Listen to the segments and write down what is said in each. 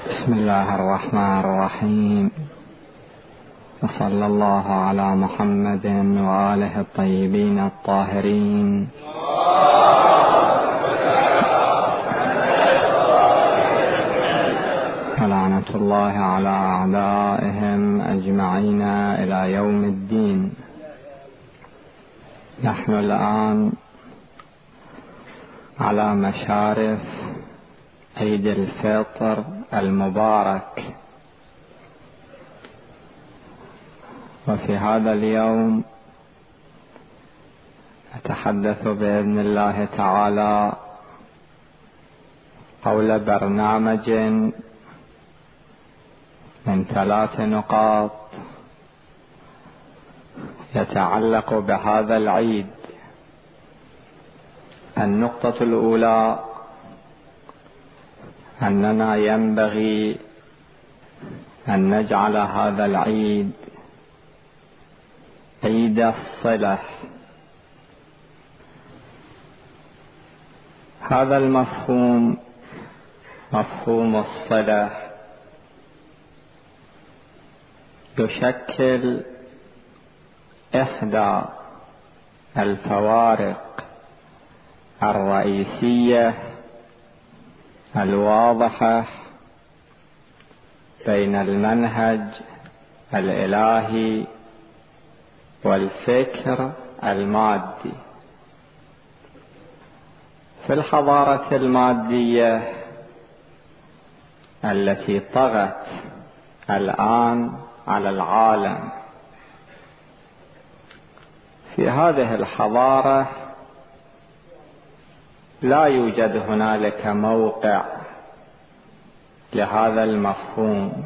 بسم الله الرحمن الرحيم، وصلى الله على محمد وآله الطيبين الطاهرين. ولعنة الله على أعدائهم أجمعين إلى يوم الدين. نحن الآن على مشارف عيد الفطر المبارك، وفي هذا اليوم أتحدث بإذن الله تعالى حول برنامج من 3 نقاط يتعلق بهذا العيد. النقطة الأولى: أننا ينبغي أن نجعل هذا العيد عيد الصلة. هذا المفهوم، مفهوم الصلة، يشكل إحدى الفوارق الرئيسية الواضحة بين المنهج الإلهي والفكر المادي. في الحضارة المادية التي طغت الآن على العالم، في هذه الحضارة لا يوجد هنالك موقع لهذا المفهوم،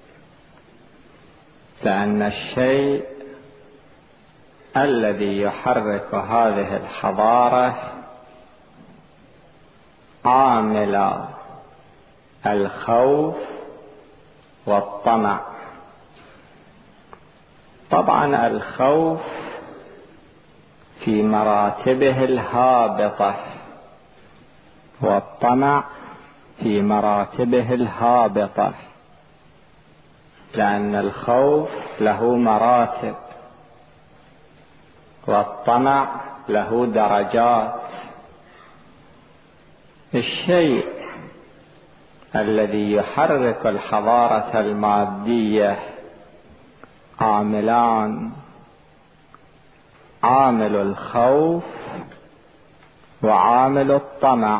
لأن الشيء الذي يحرك هذه الحضارة عامل الخوف والطمع. طبعا الخوف في مراتبه الهابطة، والطمع في مراتبه الهابطة، لأن الخوف له مراتب والطمع له درجات. الشيء الذي يحرك الحضارة المادية عاملان: عامل الخوف وعامل الطمع.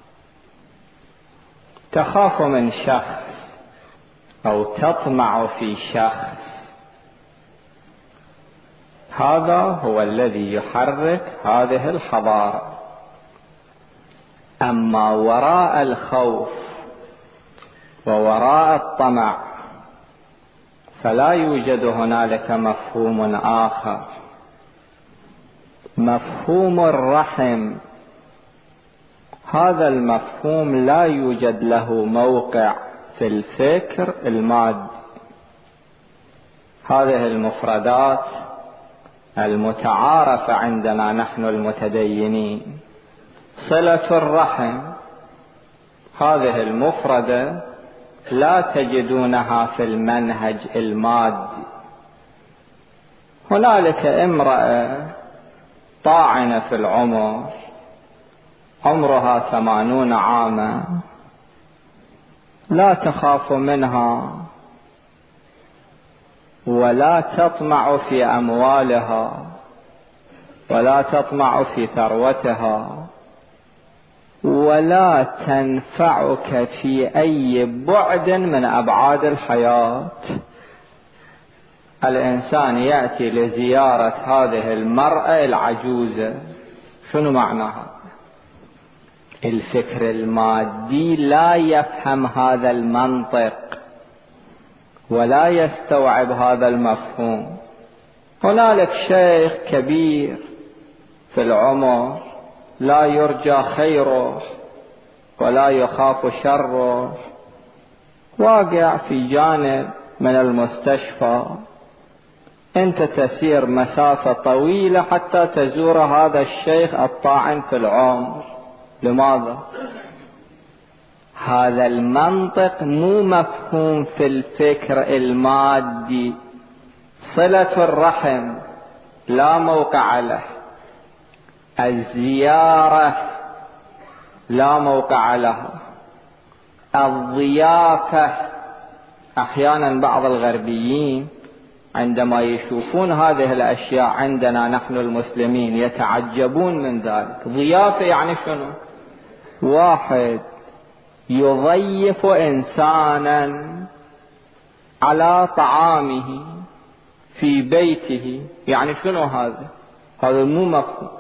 تخاف من شخص أو تطمع في شخص، هذا هو الذي يحرك هذه الحضارة. أما وراء الخوف ووراء الطمع فلا يوجد هنالك مفهوم آخر. مفهوم الرحم، هذا المفهوم لا يوجد له موقع في الفكر المادي. هذه المفردات المتعارفة عندنا نحن المتدينين: صلة الرحم، هذه المفردة لا تجدونها في المنهج المادي. هنالك امرأة طاعنة في العمر، عمرها 80 عاما، لا تخاف منها ولا تطمع في أموالها ولا تطمع في ثروتها، ولا تنفعك في أي بعد من أبعاد الحياة. الإنسان يأتي لزيارة هذه المرأة العجوزة، شنو معناها؟ الفكر المادي لا يفهم هذا المنطق ولا يستوعب هذا المفهوم. هنالك شيخ كبير في العمر لا يرجى خيره ولا يخاف شره، واقع في جانب من المستشفى، أنت تسير مسافة طويلة حتى تزور هذا الشيخ الطاعن في العمر. لماذا؟ هذا المنطق مو مفهوم في الفكر المادي. صلة الرحم لا موقع له، الزيارة لا موقع لها، الضيافة. أحيانا بعض الغربيين عندما يشوفون هذه الأشياء عندنا نحن المسلمين يتعجبون من ذلك. ضيافة يعني شنو؟ واحد يضيف إنسانا على طعامه في بيته، يعني شنو هذا؟ هذا مو مفهوم.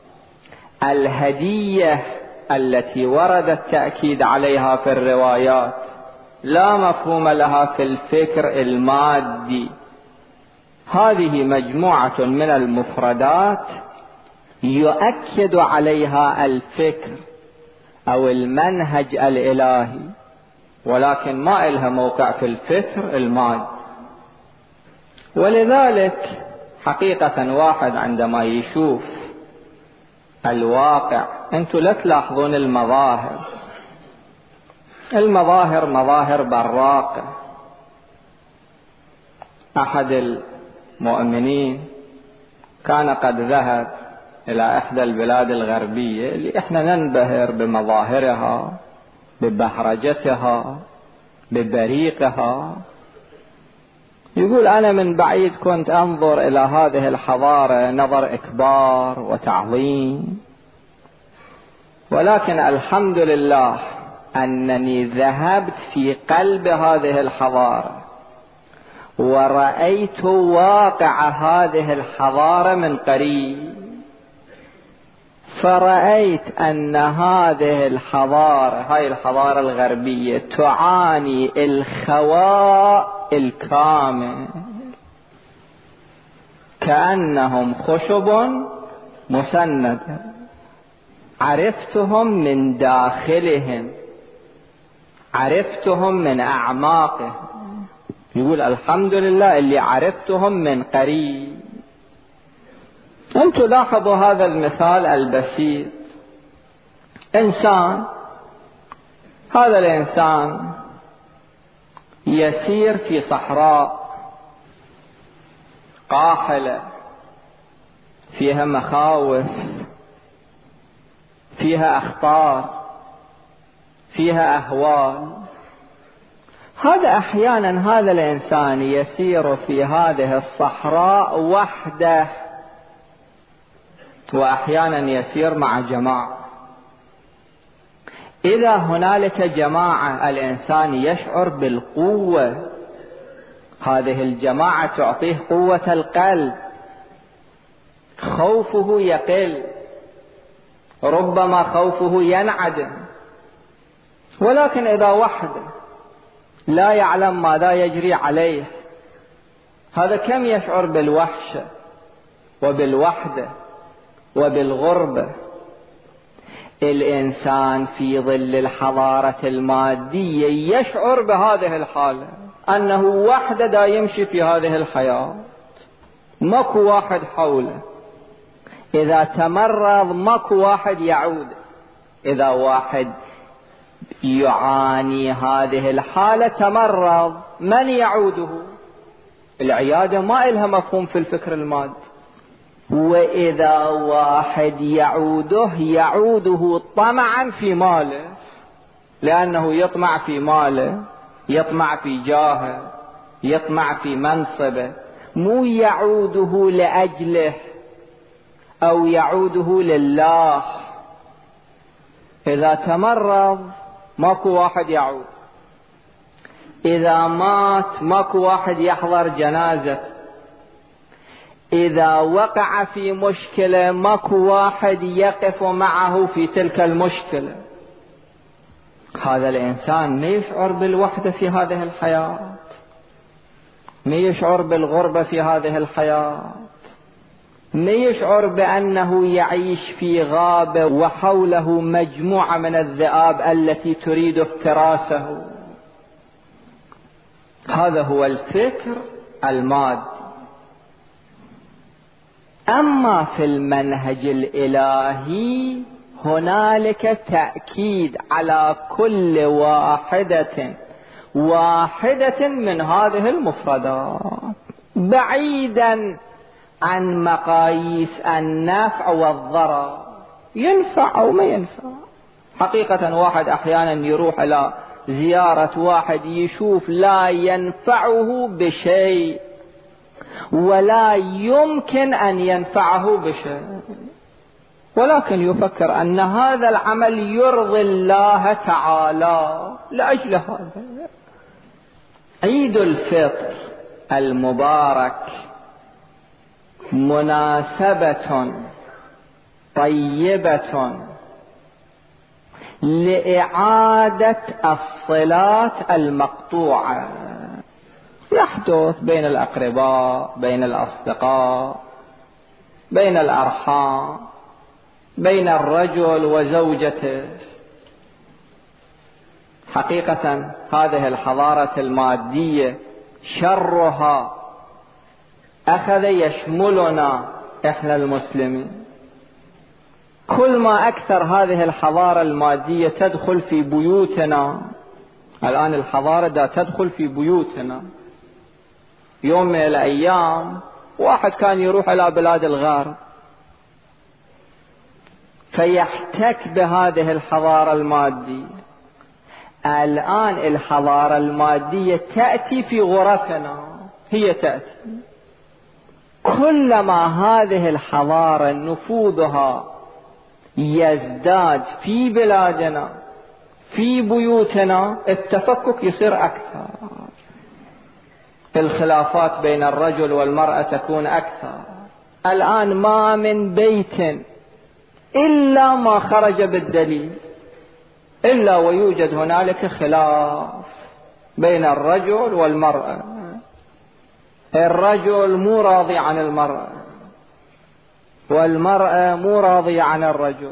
الهدية التي ورد التأكيد عليها في الروايات لا مفهوم لها في الفكر المادي. هذه مجموعة من المفردات يؤكد عليها الفكر أو المنهج الإلهي، ولكن ما إلها موقع في الفكر المادي. ولذلك حقيقة واحد عندما يشوف الواقع، أنتم لا تلاحظون المظاهر مظاهر براقة. أحد المؤمنين كان قد ذهب إلى إحدى البلاد الغربية اللي إحنا ننبهر بمظاهرها، ببهرجتها، ببريقها. يقول أنا من بعيد كنت أنظر إلى هذه الحضارة نظر إكبار وتعظيم، ولكن الحمد لله أنني ذهبت في قلب هذه الحضارة ورأيت واقع هذه الحضارة من قريب، فرأيت أن هذه الحضارة، هاي الحضارة الغربية، تعاني الخواء الكامل، كأنهم خشب مسندة. عرفتهم من داخلهم، عرفتهم من أعماقهم. يقول الحمد لله اللي عرفتهم من قريب. أنتم لاحظوا هذا المثال البسيط. إنسان، هذا الإنسان يسير في صحراء قاحلة فيها مخاوف، فيها أخطار، فيها أهوال. هذا أحيانا هذا الإنسان يسير في هذه الصحراء وحده، وأحيانا يسير مع جماعة. إذا هنالك جماعة الإنسان يشعر بالقوة، هذه الجماعة تعطيه قوة القلب، خوفه يقل، ربما خوفه ينعدم. ولكن إذا وحده لا يعلم ماذا يجري عليه، هذا كم يشعر بالوحشة وبالوحدة وبالغربة. الإنسان في ظل الحضارة المادية يشعر بهذه الحالة، أنه وحده دا يمشي في هذه الحياة، ماكو واحد حوله. إذا تمرض ماكو واحد يعود. إذا واحد يعاني هذه الحالة تمرض، من يعوده؟ العيادة ما إلها مفهوم في الفكر المادي. وإذا واحد يعوده طمعا في ماله، لأنه يطمع في ماله، يطمع في جاهه، يطمع في منصبه، مو يعوده لأجله أو يعوده لله. إذا تمرض ماكو واحد يعود، إذا مات ماكو واحد يحضر جنازة، إذا وقع في مشكلة ماكو واحد يقف معه في تلك المشكلة. هذا الإنسان ما يشعر بالوحدة في هذه الحياة، ما يشعر بالغربة في هذه الحياة، ما يشعر بأنه يعيش في غابة وحوله مجموعة من الذئاب التي تريد افتراسه. هذا هو الفكر المادي. أما في المنهج الإلهي هنالك تأكيد على كل واحدة من هذه المفردات، بعيدا عن مقاييس النفع والضرر، ينفع أو ما ينفع. حقيقة واحد أحيانا يروح إلى زيارة واحد يشوف لا ينفعه بشيء ولا يمكن أن ينفعه بشيء، ولكن يفكر أن هذا العمل يرضي الله تعالى. لأجل هذا عيد الفطر المبارك مناسبة طيبة لإعادة الصلات المقطوعة يحدث بين الأقرباء، بين الأصدقاء، بين الأرحام، بين الرجل وزوجته. حقيقة هذه الحضارة المادية شرها أخذ يشملنا إحنا المسلمين. كل ما أكثر هذه الحضارة المادية تدخل في بيوتنا. الآن الحضارة دا تدخل في بيوتنا. يوم من الأيام واحد كان يروح إلى بلاد الغرب فيحتك بهذه الحضارة المادية. الآن الحضارة المادية تأتي في غرفنا، هي تأتي. كلما هذه الحضارة نفوذها يزداد في بلادنا في بيوتنا التفكك يصير أكثر، الخلافات بين الرجل والمرأة تكون أكثر. الآن ما من بيت إلا ما خرج بالدليل إلا ويوجد هنالك خلاف بين الرجل والمرأة. الرجل مو راضي عن المرأة والمرأة مو راضية عن الرجل،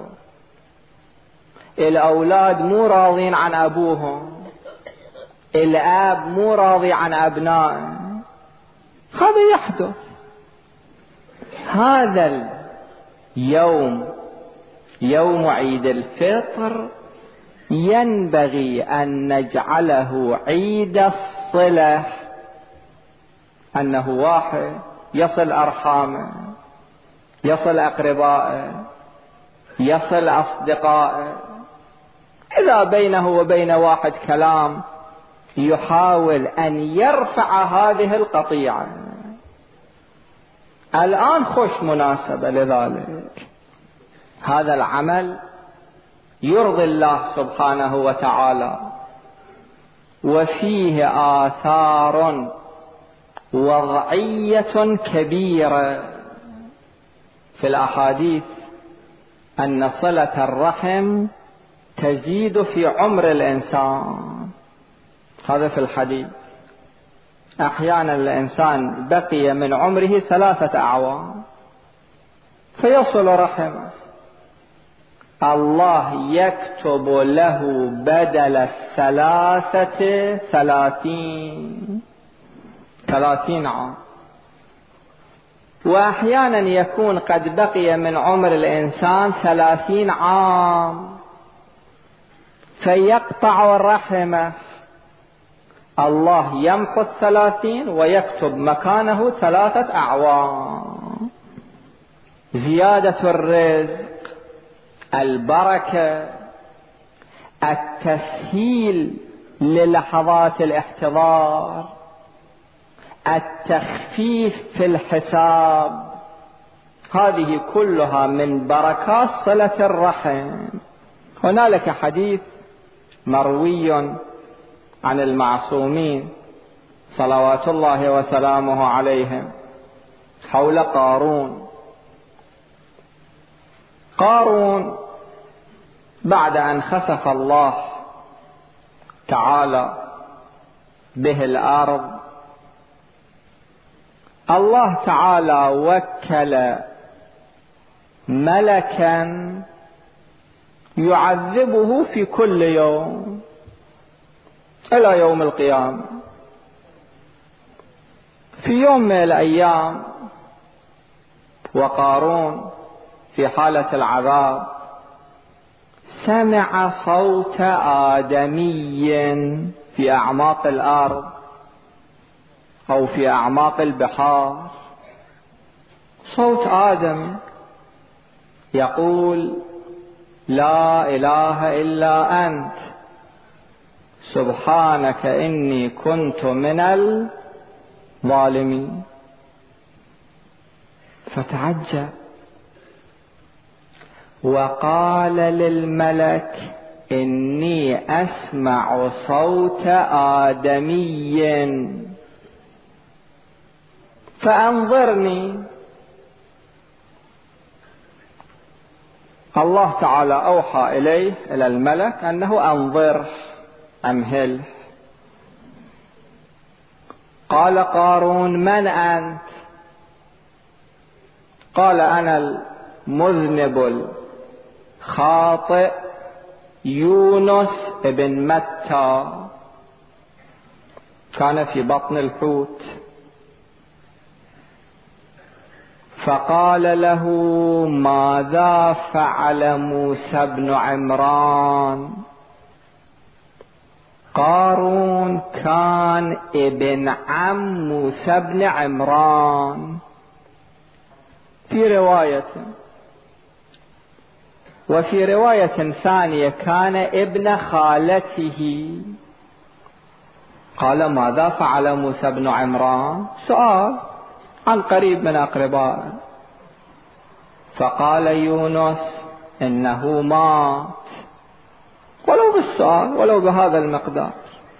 الأولاد مو راضين عن أبوهم، الأب مو راضي عن أبنائه. هذا يحدث. هذا اليوم يوم عيد الفطر ينبغي أن نجعله عيد الصلة، أنه واحد يصل أرحامه، يصل أقربائه، يصل أصدقائه. إذا بينه وبين واحد كلام يحاول أن يرفع هذه القطيعة. الآن خوش مناسبة لذلك. هذا العمل يرضي الله سبحانه وتعالى وفيه آثار وضعية كبيرة. في الأحاديث أن صلة الرحم تزيد في عمر الإنسان. هذا في الحديث. أحيانا الإنسان بقي من عمره 3 أعوام فيصل رحمه، الله يكتب له بدل 30 عام. وأحيانا يكون قد بقي من عمر الإنسان 30 عام فيقطع رحمه، الله يمحو 30 ويكتب مكانه 3 أعوام. زيادة الرزق، البركة، التسهيل للحظات الاحتضار، التخفيف في الحساب، هذه كلها من بركات صلة الرحم. هنالك حديث مروي عن المعصومين صلوات الله وسلامه عليهم حول قارون بعد أن خسف الله تعالى به الأرض، الله تعالى وكل ملكا يعذبه في كل يوم إلى يوم القيامة. في يوم من الأيام وقارون في حالة العذاب سمع صوت آدمي في أعماق الأرض أو في أعماق البحار، صوت آدم يقول: لا إله إلا أنت سبحانك إني كنت من الظالمين. فتعجب وقال للملك: إني أسمع صوت آدمي فأنظرني. الله تعالى أوحى إليه إلى الملك أنه أنظره، أمهله. قال قارون: من أنت؟ قال: أنا المذنب الخاطئ يونس ابن متى، كان في بطن الحوت. فقال له: ماذا فعل موسى بن عمران؟ قارون كان ابن عم موسى بن عمران في رواية، وفي رواية ثانية كان ابن خالته. قال: ماذا فعل موسى بن عمران؟ سؤال عن قريب من أقربائه. فقال يونس: إنه مات، ولو بالسؤال، ولو بهذا المقدار.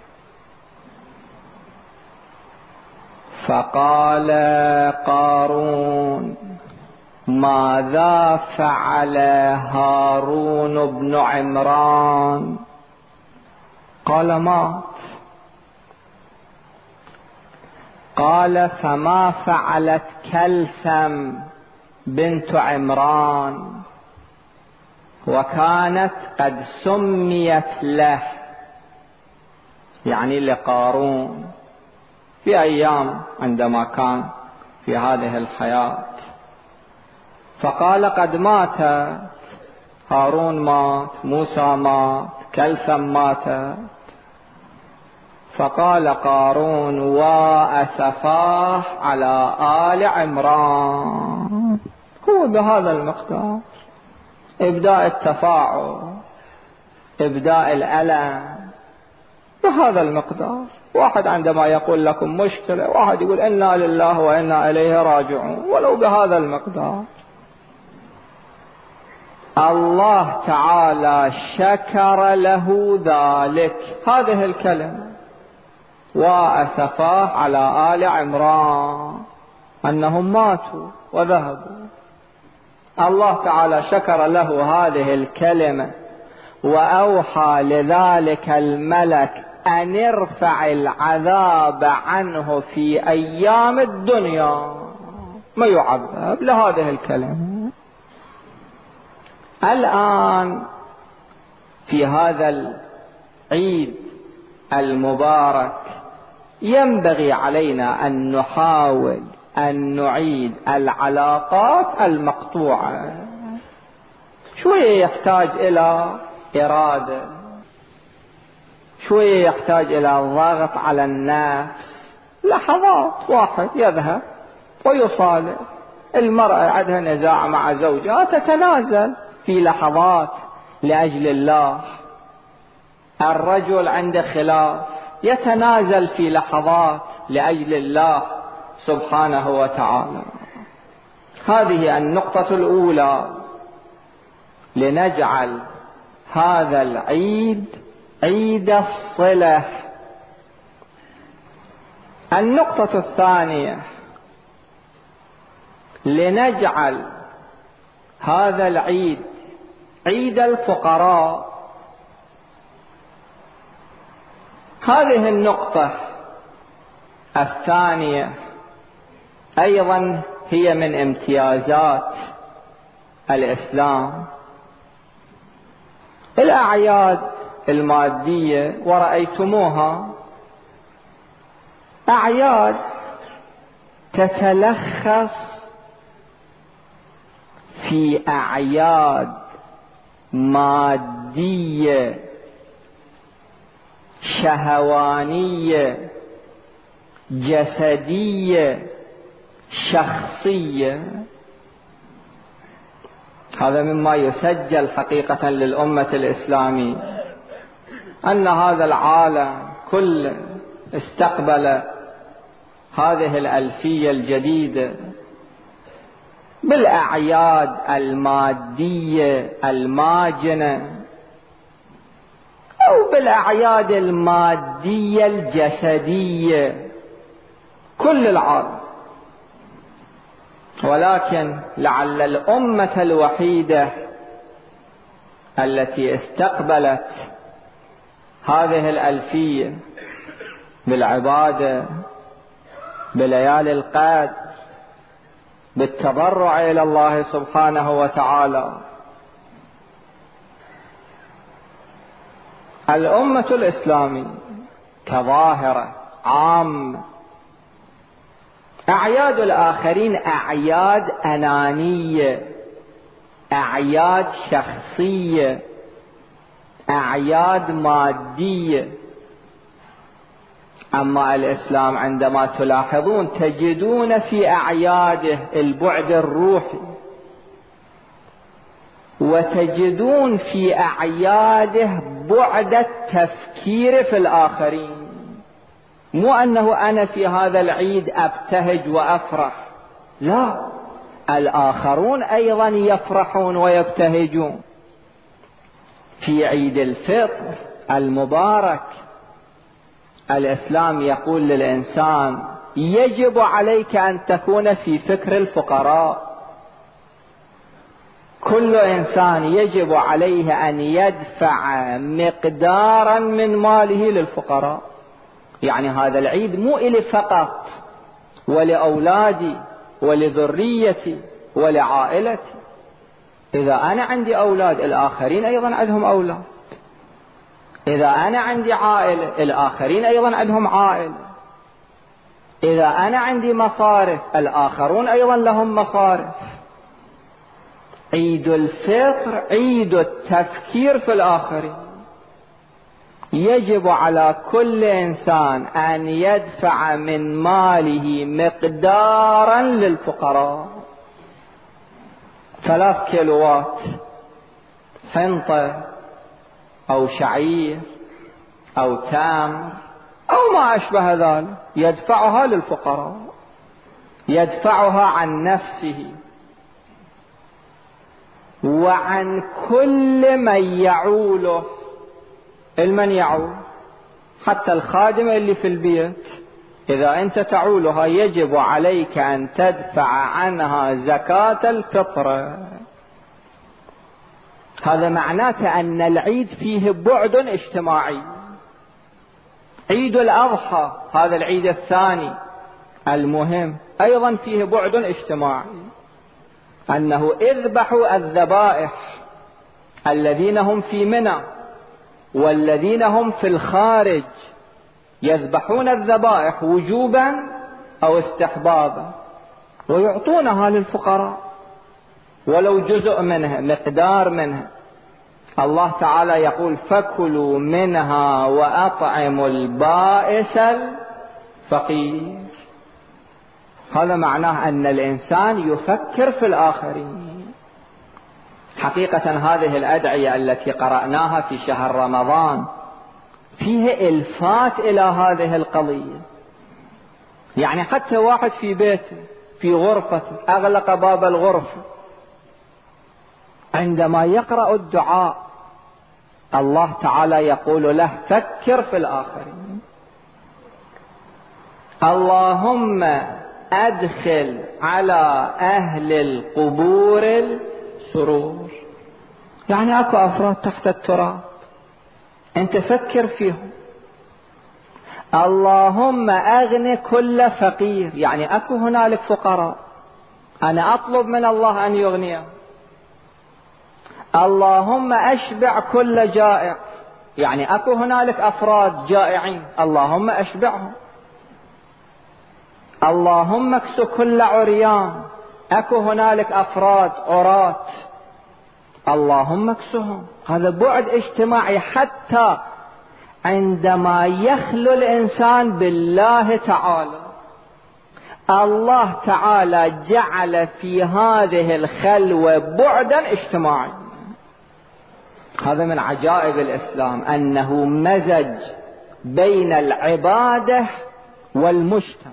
فقال قارون: ماذا فعل هارون بن عمران؟ قال: مات. قال: فما فعلت كلثم بنت عمران؟ وكانت قد سميت له، يعني لقارون، في أيام عندما كان في هذه الحياة. فقال: قد مات هارون، مات موسى، مات كلثم، ماتت. فقال قارون: وأسفاه على آل عمران. هو بهذا المقدار، إبداء التفاعل، إبداء الألم، بهذا المقدار. واحد عندما يقول لكم مشكلة، واحد يقول إنا لله وإنا إليه راجعون، ولو بهذا المقدار. الله تعالى شكر له ذلك، هذه الكلمة: وأسفاه على آل عمران، أنهم ماتوا وذهبوا. الله تعالى شكر له هذه الكلمة، وأوحى لذلك الملك أن ارفع العذاب عنه في أيام الدنيا، ما يعذب لهذه الكلمة. الآن في هذا العيد المبارك ينبغي علينا أن نحاول أن نعيد العلاقات المقطوعة. شوية يحتاج إلى إرادة، شوية يحتاج إلى ضغط على النفس. لحظات واحد يذهب ويصالح. المرأة عندها نزاع مع زوجها، تتنازل في لحظات لأجل الله. الرجل عنده خلاف، يتنازل في لحظات لأجل الله سبحانه وتعالى. هذه النقطة الأولى، لنجعل هذا العيد عيد الصلة. النقطة الثانية، لنجعل هذا العيد عيد الفقراء. هذه النقطة الثانية أيضا هي من امتيازات الإسلام. الأعياد المادية ورأيتموها، أعياد تتلخص في أعياد مادية مادية شهوانية جسدية شخصية. هذا مما يسجل حقيقة للأمة الإسلامية، أن هذا العالم كله استقبل هذه الألفية الجديدة بالأعياد المادية الماجنة أو بالأعياد المادية الجسدية، كل العالم. ولكن لعل الأمة الوحيدة التي استقبلت هذه الألفية بالعبادة بليالي القدر بالتضرع إلى الله سبحانه وتعالى، الأمة الإسلامية كظاهرة عامة. أعياد الآخرين أعياد أنانية، أعياد شخصية، أعياد مادية. أما الإسلام عندما تلاحظون تجدون في أعياده البعد الروحي، وتجدون في أعياده بعد التفكير في الآخرين. مو أنه أنا في هذا العيد أبتهج وأفرح، لا، الآخرون أيضا يفرحون ويبتهجون. في عيد الفطر المبارك الإسلام يقول للإنسان يجب عليك أن تكون في فكر الفقراء. كل إنسان يجب عليه أن يدفع مقدارا من ماله للفقراء. يعني هذا العيد مو إلي فقط، ولأولادي ولذريتي ولعائلتي. إذا أنا عندي أولاد الآخرين أيضا عندهم أولاد، إذا أنا عندي عائلة الآخرين أيضا عندهم عائلة، إذا أنا عندي مصارف الآخرون أيضا لهم مصارف. عيد الفطر عيد التفكير في الآخرين. يجب على كل إنسان أن يدفع من ماله مقدارا للفقراء. 3 كيلوات حنطة أو شعير أو تمر أو ما أشبه ذلك يدفعها للفقراء، يدفعها عن نفسه وعن كل من يعوله. المن يعول حتى الخادمة اللي في البيت، إذا أنت تعولها يجب عليك أن تدفع عنها زكاة الفطر. هذا معناته أن العيد فيه بعد اجتماعي. عيد الأضحى هذا العيد الثاني المهم أيضا فيه بعد اجتماعي، أنه اذبحوا الذبائح الذين هم في منى والذين هم في الخارج يذبحون الذبائح وجوبا أو استحبابا ويعطونها للفقراء ولو جزء منها، مقدار منها. الله تعالى يقول فكلوا منها وأطعموا البائس الفقير. هذا معناه أن الإنسان يفكر في الآخرين. حقيقة هذه الأدعية التي قرأناها في شهر رمضان فيه إلفات إلى هذه القضية. يعني حتى واحد في بيته في غرفته أغلق باب الغرفة، عندما يقرأ الدعاء الله تعالى يقول له فكر في الآخرين. اللهم أدخل على أهل القبور السرور. يعني أكو أفراد تحت التراب أنت فكر فيهم. اللهم أغن كل فقير، يعني أكو هنالك فقراء أنا أطلب من الله أن يغنيهم. اللهم أشبع كل جائع، يعني أكو هنالك أفراد جائعين اللهم أشبعهم. اللهم اكس كل عريان، أكو هنالك أفراد عراة اللهم اكسهم. هذا بعد اجتماعي، حتى عندما يخلو الإنسان بالله تعالى، الله تعالى جعل في هذه الخلوة بعدا اجتماعي. هذا من عجائب الإسلام، أنه مزج بين العبادة والمجتمع.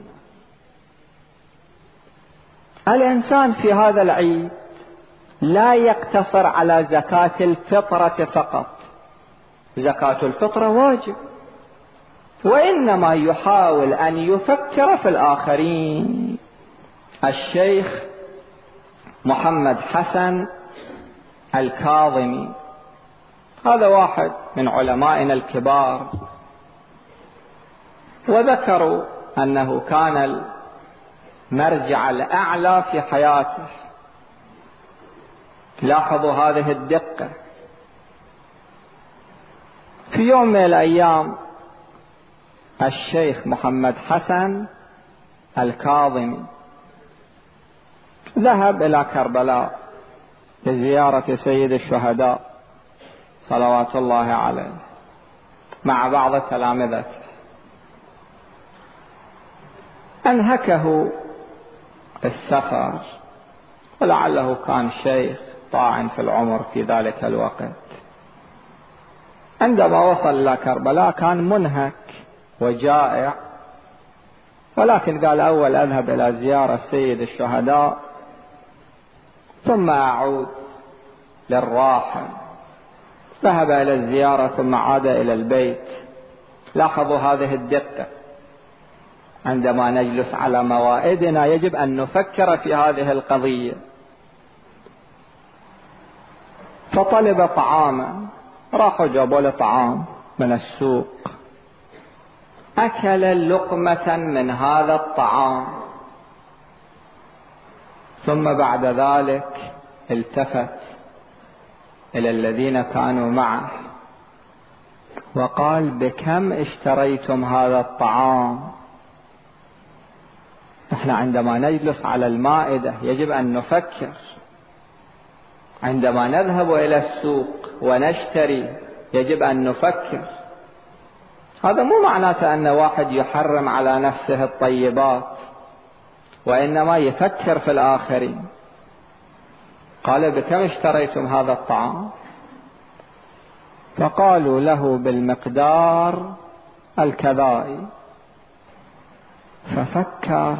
الإنسان في هذا العيد لا يقتصر على زكاة الفطرة فقط، زكاة الفطرة واجب، وإنما يحاول أن يفكر في الآخرين. الشيخ محمد حسن الكاظمي، هذا واحد من علمائنا الكبار، وذكروا أنه كان المرجع الأعلى في حياته. لاحظوا هذه الدقة. في يوم من الأيام الشيخ محمد حسن الكاظمي ذهب إلى كربلاء لزيارة سيد الشهداء صلوات الله عليه مع بعض تلامذته. أنهكه السفر، ولعله كان شيخ طاعن في العمر في ذلك الوقت. عندما وصل إلى كربلاء كان منهك وجائع، ولكن قال أول أذهب إلى زيارة سيد الشهداء ثم أعود للراحة. ذهب إلى الزيارة ثم عاد إلى البيت. لاحظوا هذه الدقة. عندما نجلس على موائدنا يجب أن نفكر في هذه القضية. فطلب طعاما، راحوا جابوا له طعام من السوق، أكل لقمة من هذا الطعام، ثم بعد ذلك التفت إلى الذين كانوا معه وقال: بكم اشتريتم هذا الطعام؟ نحن عندما نجلس على المائدة يجب أن نفكر. عندما نذهب إلى السوق ونشتري يجب أن نفكر. هذا مو معناته أن واحد يحرم على نفسه الطيبات، وإنما يفكر في الآخرين. قال: بكم اشتريتم هذا الطعام؟ فقالوا له: بالمقدار الكذائي. ففكر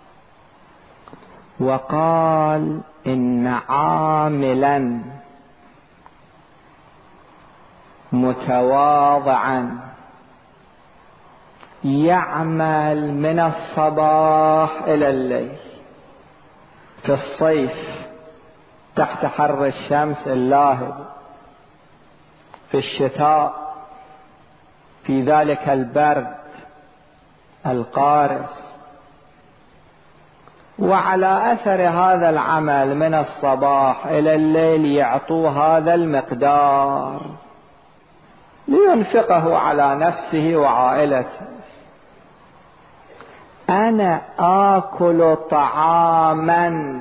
وقال: إن عاملا متواضعا يعمل من الصباح إلى الليل، في الصيف تحت حر الشمس اللاهب، في الشتاء في ذلك البرد القارس، وعلى أثر هذا العمل من الصباح إلى الليل يعطوه هذا المقدار لينفقه على نفسه وعائلته. أنا آكل طعاما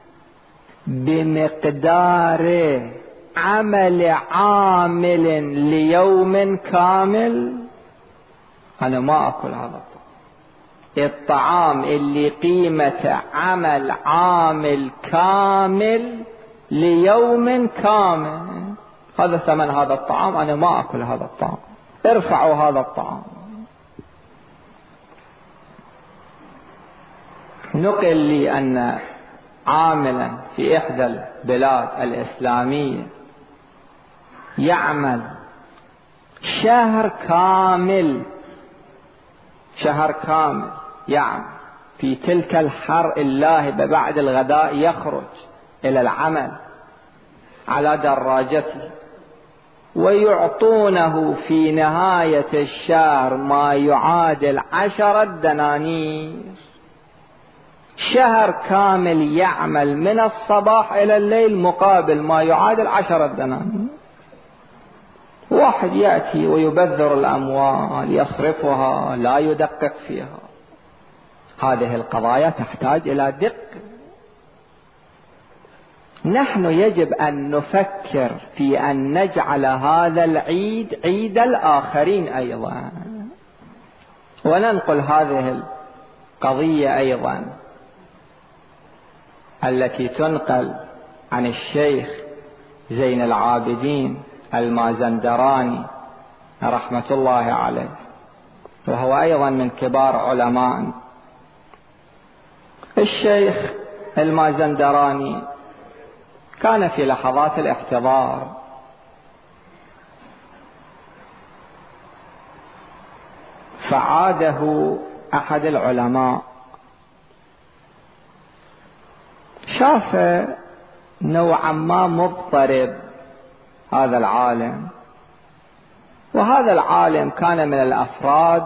بمقدار عمل عامل ليوم كامل، أنا ما أكل هذا الطعام. الطعام اللي قيمة عمل عامل كامل ليوم كامل، هذا ثمن هذا الطعام، أنا ما أكل هذا الطعام، ارفعوا هذا الطعام. نقل لي أن عاملا في إحدى البلاد الإسلامية يعمل شهر كامل يعمل في تلك الحر اللاهبة، بعد الغداء يخرج إلى العمل على دراجته، ويعطونه في نهاية الشهر ما يعادل 10 دنانير. شهر كامل يعمل من الصباح إلى الليل مقابل ما يعادل 10 دنانير. واحد يأتي ويبذر الأموال، يصرفها، لا يدقق فيها. هذه القضايا تحتاج إلى دقة. نحن يجب أن نفكر في أن نجعل هذا العيد عيد الآخرين أيضا، وننقل هذه القضية أيضا التي تنقل عن الشيخ زين العابدين المازندراني رحمة الله عليه، وهو أيضا من كبار علماء. الشيخ المازندراني كان في لحظات الاحتضار فعاده أحد العلماء، شاف نوعا ما مضطرب هذا العالم، وهذا العالم كان من الأفراد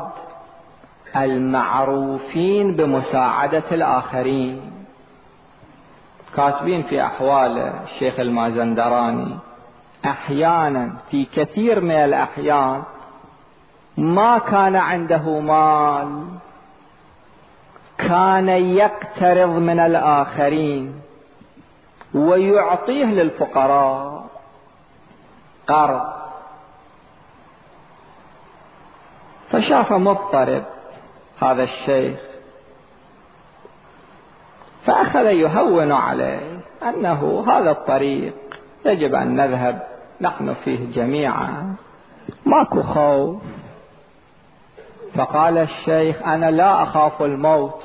المعروفين بمساعدة الآخرين. كاتبين في أحوال الشيخ المازندراني أحيانا في كثير من الأحيان ما كان عنده مال، كان يقترض من الآخرين ويعطيه للفقراء قرض. فشاف مضطرب هذا الشيخ، فأخذ يهون عليه أنه هذا الطريق يجب أن نذهب نحن فيه جميعا، ماكو خوف. فقال الشيخ: أنا لا أخاف الموت.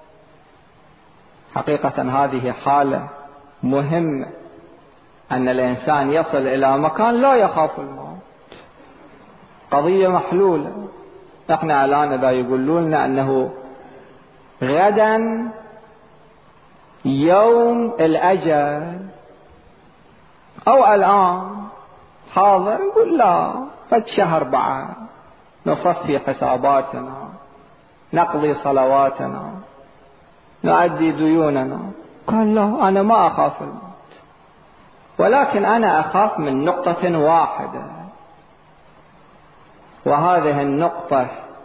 حقيقة هذه حالة مهمة، أن الإنسان يصل إلى مكان لا يخاف الموت، قضية محلولة. احنا الآن إذا يقولون لنا أنه غدا يوم الأجل أو الآن حاضر، نقول لا، فد شهر بعد نصفي حساباتنا، نقضي صلواتنا، نؤدي ديوننا. قال لا، أنا ما أخاف الموت، ولكن أنا أخاف من نقطة واحدة، وهذه النقطة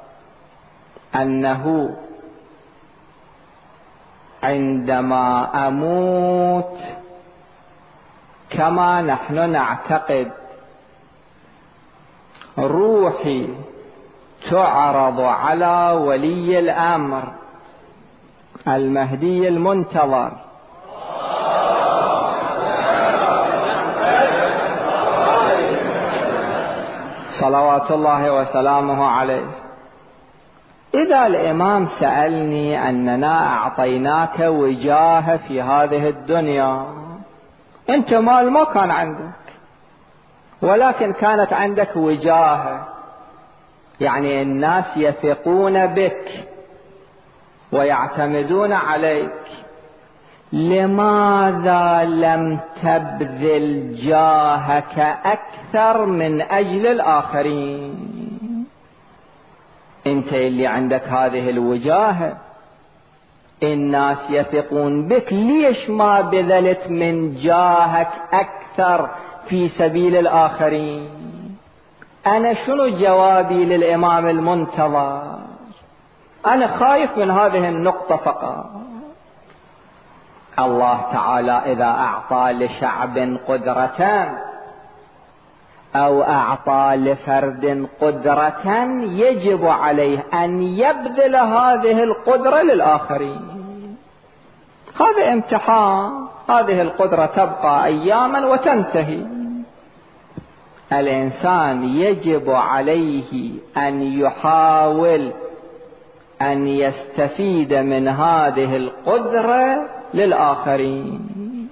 أنه عندما أموت كما نحن نعتقد روحي تعرض على ولي الأمر المهدي المنتظر صلوات الله وسلامه عليه. إذا الإمام سألني أننا أعطيناك وجاهة في هذه الدنيا، أنت مال ما كان عندك، ولكن كانت عندك وجاهة، يعني الناس يثقون بك ويعتمدون عليك، لماذا لم تبذل جاهك أكثر من أجل الآخرين؟ أنت اللي عندك هذه الوجاهة، الناس يثقون بك، ليش ما بذلت من جاهك أكثر في سبيل الآخرين؟ أنا شنو جوابي للإمام المنتظر؟ أنا خايف من هذه النقطة فقط. الله تعالى إذا أعطى لشعب قدرة أو أعطى لفرد قدرة يجب عليه أن يبذل هذه القدرة للآخرين. هذا امتحان، هذه القدرة تبقى أياما وتنتهي. الإنسان يجب عليه أن يحاول أن يستفيد من هذه القدرة للآخرين.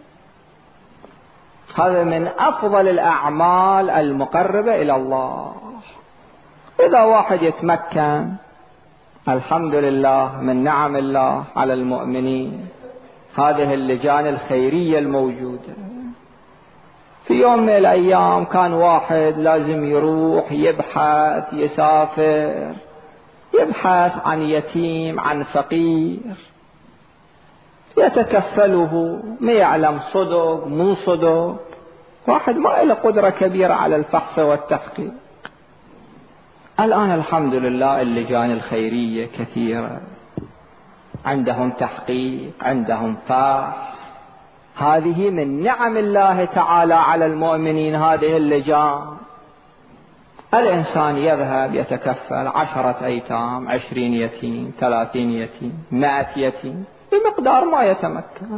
هذا من أفضل الأعمال المقربة إلى الله. إذا واحد يتمكن، الحمد لله من نعم الله على المؤمنين، هذه اللجان الخيرية الموجودة. في يوم من الأيام كان واحد لازم يروح يبحث، يسافر، يبحث عن يتيم، عن فقير، يتكفله، ما يعلم صدق مو صدق، واحد ما له قدرة كبيرة على الفحص والتحقيق. الآن الحمد لله اللجان الخيرية كثيرة، عندهم تحقيق، عندهم فحص، هذه من نعم الله تعالى على المؤمنين، هذه اللجان. الإنسان يذهب يتكفل 10 أيتام، 20 يتيم، 30 يتيم، 100 يتيم، بمقدار ما يتمكن،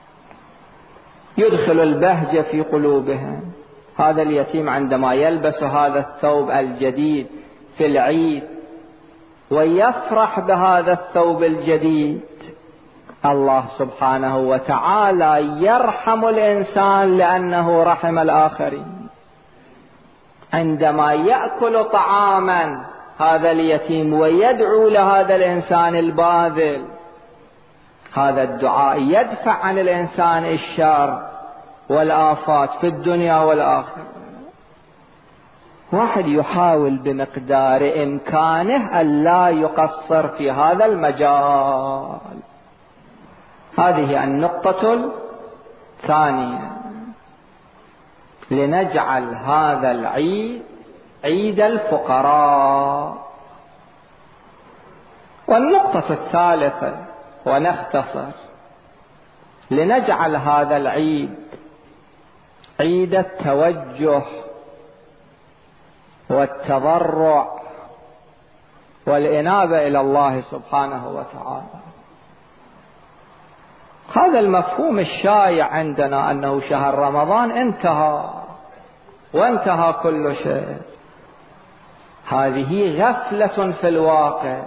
يدخل البهجة في قلوبهم. هذا اليتيم عندما يلبس هذا الثوب الجديد في العيد ويفرح بهذا الثوب الجديد، الله سبحانه وتعالى يرحم الإنسان لأنه رحم الآخرين. عندما يأكل طعاما هذا اليتيم ويدعو لهذا الإنسان الباذل، هذا الدعاء يدفع عن الإنسان الشر والآفات في الدنيا والآخرة. واحد يحاول بمقدار إمكانه أن لا يقصر في هذا المجال. هذه النقطة الثانية، لنجعل هذا العيد عيد الفقراء. والنقطة الثالثة، ونختصر، لنجعل هذا العيد عيد التوجه والتضرع والإنابة إلى الله سبحانه وتعالى. هذا المفهوم الشائع عندنا أنه شهر رمضان انتهى وانتهى كل شيء. هذه غفلة في الواقع.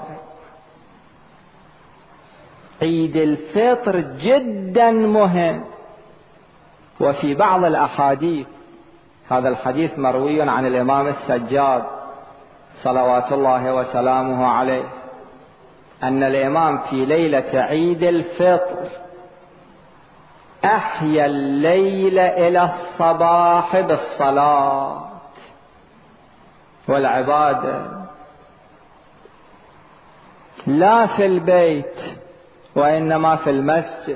عيد الفطر جدا مهم. وفي بعض الأحاديث، هذا الحديث مروي عن الإمام السجاد صلوات الله وسلامه عليه، أن الإمام في ليلة عيد الفطر أحيا الليل إلى الصباح بالصلاة والعبادة، لا في البيت وإنما في المسجد.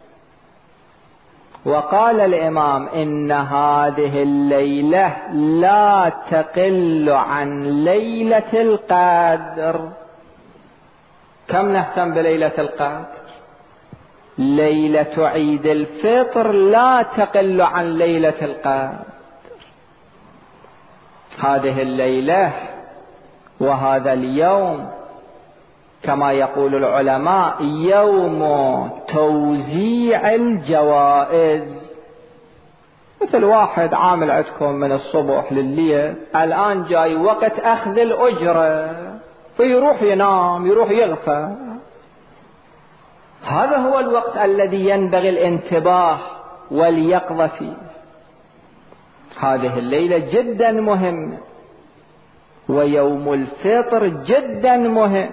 وقال الإمام إن هذه الليلة لا تقل عن ليلة القدر. كم نهتم بليلة القدر؟ ليلة عيد الفطر لا تقل عن ليلة القدر. هذه الليلة وهذا اليوم كما يقول العلماء يوم توزيع الجوائز. مثل واحد عامل عندكم من الصبح للليل، الآن جاي وقت أخذ الأجرة، فيروح ينام، يروح يغفى. هذا هو الوقت الذي ينبغي الانتباه واليقظة فيه. هذه الليلة جدا مهمة، ويوم الفطر جدا مهم.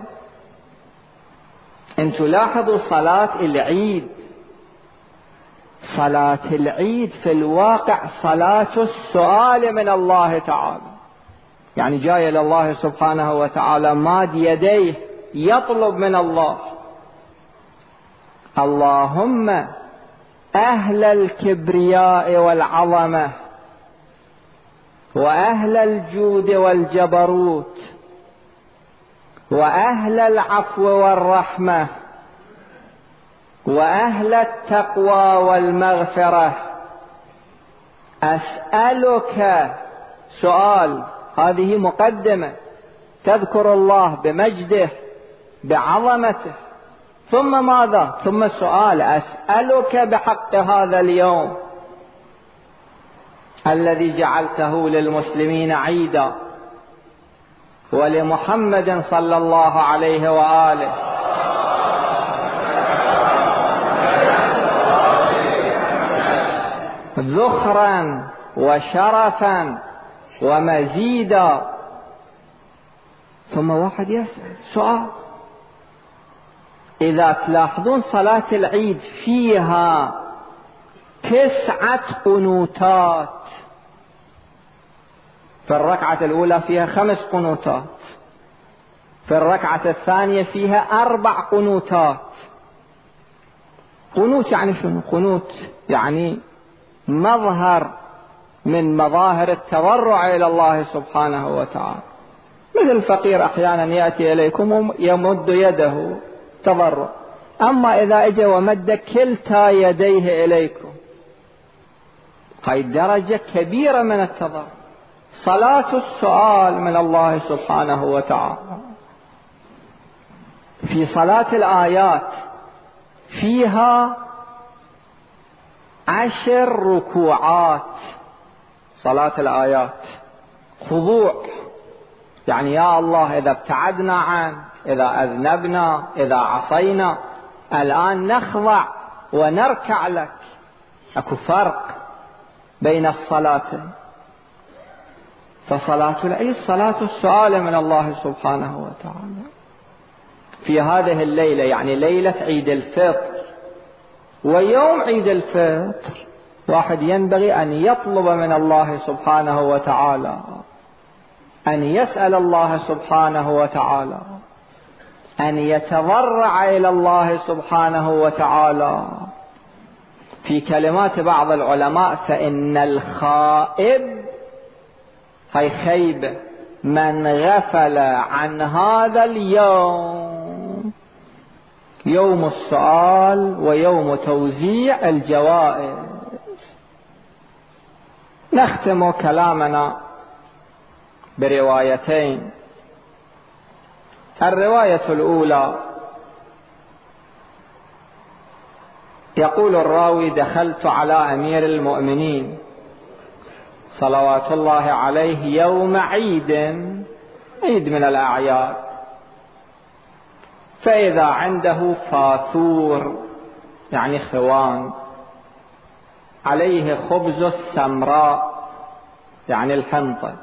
انتوا لاحظوا صلاة العيد، صلاة العيد في الواقع صلاة السؤال من الله تعالى. يعني جاي إلى الله سبحانه وتعالى ماد يديه يطلب من الله: اللهم أهل الكبرياء والعظمة وأهل الجود والجبروت وأهل العفو والرحمة وأهل التقوى والمغفرة، أسألك سؤال. هذه مقدمة تذكر الله بمجده بعظمته، ثم ماذا؟ ثم السؤال: أسألك بحق هذا اليوم الذي جعلته للمسلمين عيدا ولمحمد صلى الله عليه وآله ذخرا وشرفا ومزيدا. ثم واحد يسأل سؤال. إذا تلاحظون صلاة العيد فيها 9 قنوتات. في الركعة الأولى فيها 5 قنوتات، في الركعة الثانية فيها 4 قنوتات. قنوت يعني شنو؟ قنوت يعني مظهر من مظاهر التضرع إلى الله سبحانه وتعالى. مثل الفقير أحيانا يأتي إليكم ويمد يده تضرع، أما إذا أجى ومد كلتا يديه إليكم هاي درجة كبيرة من التضرع. صلاة السؤال من الله سبحانه وتعالى. في صلاة الآيات فيها 10 ركوعات. صلاة الآيات خضوع، يعني يا الله إذا ابتعدنا عنك، إذا أذنبنا، إذا عصينا، الآن نخضع ونركع لك. أكو فرق بين الصلاتين. فصلاة العيد صلاة السؤال من الله سبحانه وتعالى. في هذه الليلة، يعني ليلة عيد الفطر ويوم عيد الفطر، واحد ينبغي أن يطلب من الله سبحانه وتعالى، أن يسأل الله سبحانه وتعالى، أن يتضرع إلى الله سبحانه وتعالى. في كلمات بعض العلماء: فإن الخائب، هي خيبة، من غفل عن هذا اليوم، يوم السؤال ويوم توزيع الجوائز. نختم كلامنا بروايتين. الرواية الأولى يقول الراوي: دخلت على أمير المؤمنين صلوات الله عليه يوم عيد من الأعياد، فإذا عنده فاثور، يعني خوان، عليه خبز السمراء، يعني الحنطة،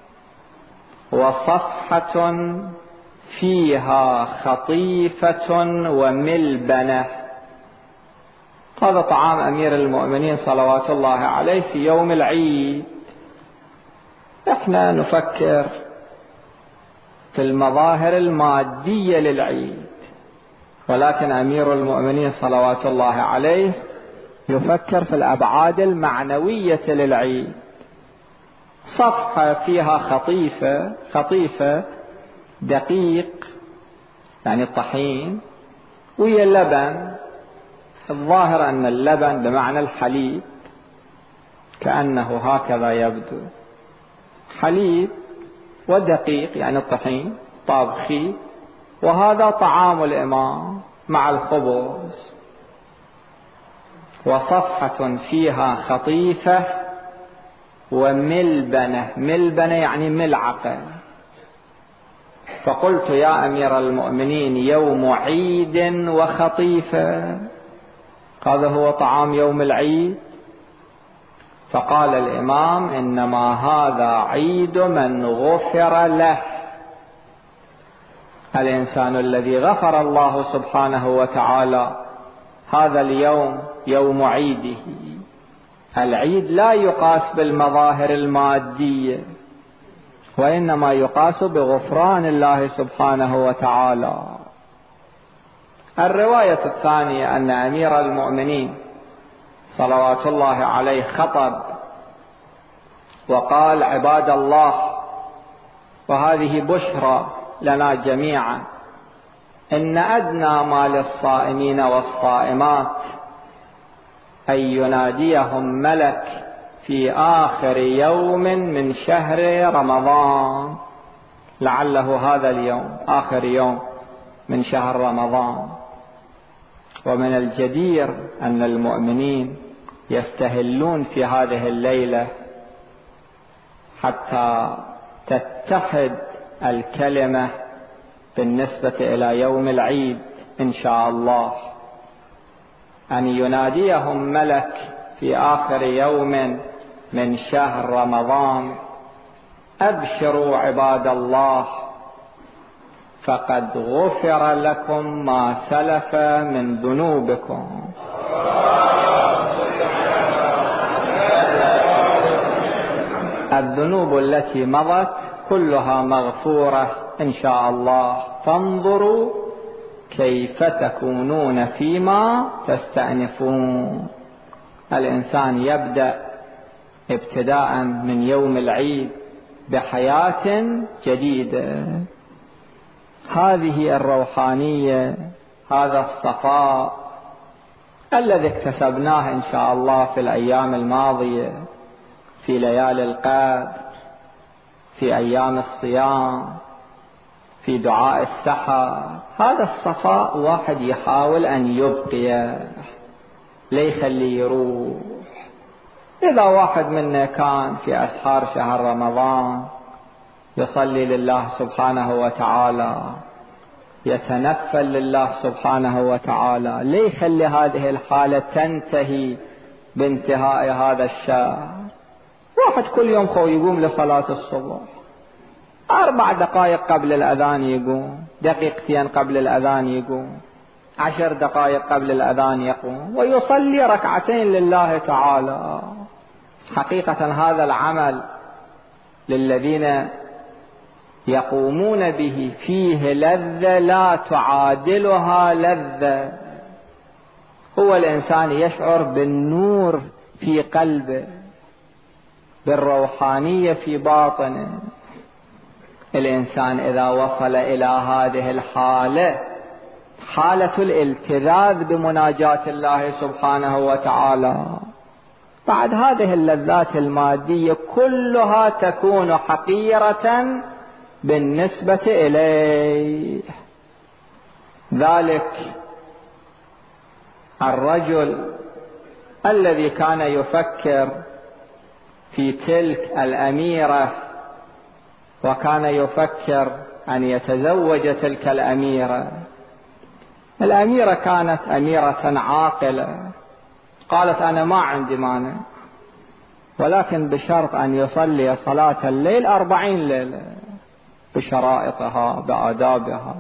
وصفحة فيها خطيفة وملبنة. هذا طعام أمير المؤمنين صلوات الله عليه في يوم العيد. احنا نفكر في المظاهر المادية للعيد، ولكن أمير المؤمنين صلوات الله عليه يفكر في الأبعاد المعنوية للعيد. صفحة فيها خطيفة دقيق، يعني الطحين، وهي اللبن. الظاهر أن اللبن بمعنى الحليب، كأنه هكذا يبدو، حليب ودقيق، يعني الطحين طابخي، وهذا طعام الإمام مع الخبز. وصفحة فيها خطيفة وملبنة، ملبنة يعني ملعقة. فقلت: يا أمير المؤمنين، يوم عيد وخطيفة، هذا هو طعام يوم العيد؟ فقال الإمام: إنما هذا عيد من غفر له. الإنسان الذي غفر الله سبحانه وتعالى هذا اليوم يوم عيده. العيد لا يقاس بالمظاهر المادية، وإنما يقاس بغفران الله سبحانه وتعالى. الرواية الثانية أن أمير المؤمنين صلوات الله عليه خطب وقال: عباد الله، وهذه بشرى لنا جميعا، إن أدنى ما للصائمين والصائمات أن يناديهم ملك في آخر يوم من شهر رمضان، لعله هذا اليوم آخر يوم من شهر رمضان. ومن الجدير أن المؤمنين يستهلون في هذه الليلة حتى تتحد الكلمة بالنسبة إلى يوم العيد إن شاء الله، أن يناديهم ملك في آخر يوم من شهر رمضان: أبشروا عباد الله، فقد غفر لكم ما سلف من ذنوبكم. الذنوب التي مضت كلها مغفورة إن شاء الله، فانظروا كيف تكونون فيما تستأنفون. الإنسان يبدأ ابتداء من يوم العيد بحياة جديدة. هذه الروحانية، هذا الصفاء الذي اكتسبناه إن شاء الله في الأيام الماضية، في ليالي القدر، في أيام الصيام، في دعاء السحر. هذا الصفاء واحد يحاول أن يبقيه، لا يخليه يروح. إذا واحد منا كان في أسحار شهر رمضان يصلي لله سبحانه وتعالى، يتنفل لله سبحانه وتعالى، لا يخلي هذه الحالة تنتهي بانتهاء هذا الشهر. واحد كل يوم يقوم لصلاة الصبح 4 دقائق قبل الأذان يقوم، 2 دقائق قبل الأذان يقوم، 10 دقائق قبل الأذان يقوم ويصلي 2 ركعات لله تعالى. حقيقة هذا العمل للذين يقومون به فيه لذة لا تعادلها لذة. هو الإنسان يشعر بالنور في قلبه، بالروحانية في باطنه. الإنسان إذا وصل إلى هذه الحالة، حالة الالتذاذ بمناجاة الله سبحانه وتعالى، بعد هذه اللذات المادية كلها تكون حقيرة بالنسبة إليه. ذلك الرجل الذي كان يفكر في تلك الأميرة وكان يفكر أن يتزوج تلك الأميرة. الأميرة كانت أميرة عاقلة، قالت أنا ما عندي مانع، ولكن بشرط أن يصلي صلاة الليل 40 ليلة بشرائطها بآدابها.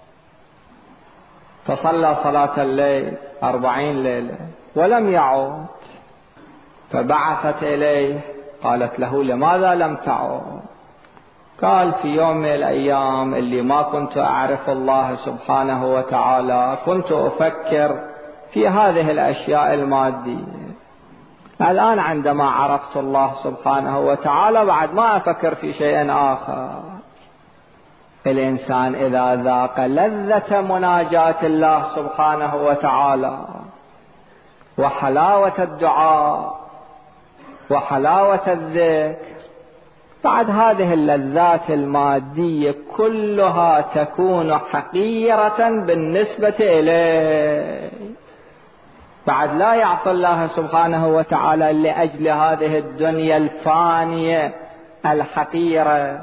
فصلى صلاة الليل 40 ليلة ولم يعود، فبعثت إليه قالت له لماذا لم تعود؟ قال في يوم من الأيام اللي ما كنت أعرف الله سبحانه وتعالى كنت أفكر في هذه الأشياء المادية. الآن عندما عرفت الله سبحانه وتعالى بعد ما أفكر في شيء آخر. الإنسان إذا ذاق لذة مناجاة الله سبحانه وتعالى وحلاوة الدعاء وحلاوة الذكر، بعد هذه اللذات المادية كلها تكون حقيرة بالنسبة إليه. بعد لا يعصى الله سبحانه وتعالى لأجل هذه الدنيا الفانية الحقيرة.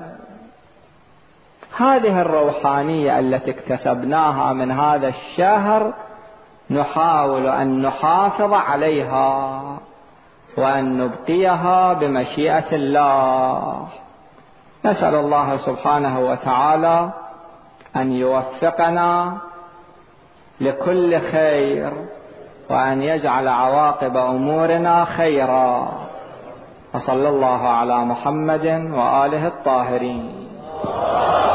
هذه الروحانية التي اكتسبناها من هذا الشهر نحاول أن نحافظ عليها وأن نبقيها بمشيئة الله. نسأل الله سبحانه وتعالى أن يوفقنا لكل خير وأن يجعل عواقب أمورنا خيرا. وصلى الله على محمد وآله الطاهرين.